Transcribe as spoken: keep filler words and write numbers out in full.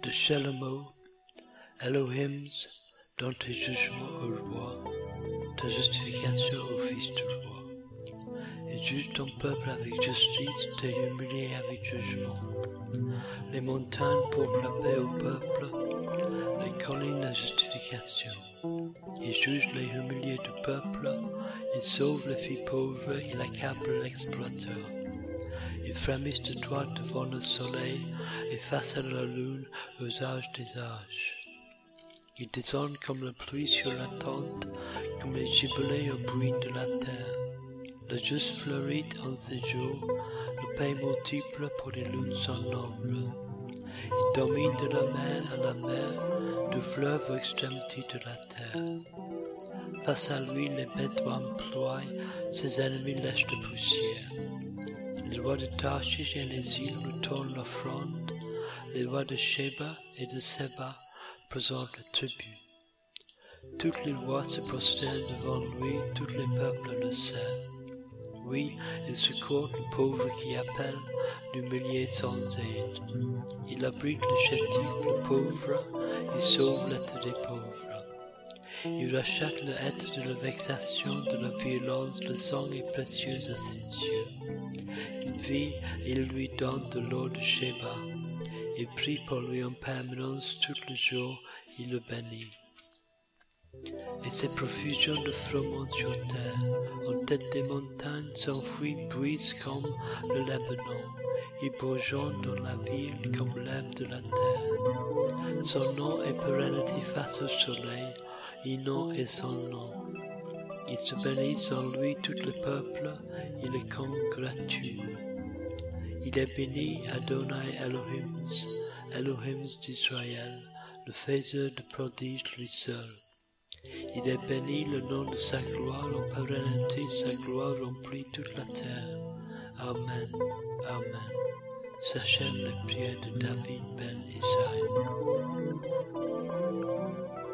de Shalomo, Elohim's, donne tes jugements au roi, ta justification au fils du roi. Et juge ton peuple avec justice, t'es humilié avec jugement. Les montagnes portent la paix au peuple, les collines la justification. Il juge les humiliés du peuple, il sauve les filles pauvres, il accable l'exploiteur. Il frémisse de droite devant le soleil et face à la lune aux âges des âges. Il descend comme la pluie sur la tente, comme les gibelets au bruit de la terre. Le juste fleurit en ces jours, le pain multiple pour les lunes sans nombre. Il domine de la mer à la mer, du fleuve aux extrémités de la terre. Face à lui, les Bédouins ploient, ses ennemis lèchent de poussière. Les rois de Tarshish et les îles lui tournent l'offrande, les rois de Sheba et de Seba présentent le tribut. Toutes les rois se prosternent devant lui, tous les peuples le servent. Oui, il secourt le pauvre qui appelle, l'humilié sans aide. Il abrite le chétif, le pauvre, il sauve l'être des pauvres. Il rachète le être de la vexation, de la violence, le sang est précieux à ses yeux. Il vit et il lui donne de l'eau de Sheba. Il prie pour lui en permanence tout le jour, il le bénit. Et ses profusions de froment sur terre, en tête des montagnes, s'enfuient, brise comme le Libanon. Il bourgeonne dans la ville comme l'herbe de la terre. Son nom est pérennité face au soleil, Inon est son nom. Il se bénit en lui tout le peuple, il est comme gratuit. Il est béni Adonai Elohim, Elohim d'Israël, le faiseur de prodiges lui seul. Il est béni le nom de sa gloire en pérennité, sa gloire remplit toute la terre. Amen, Amen. S'achèvent les prières de David ben Isaïe.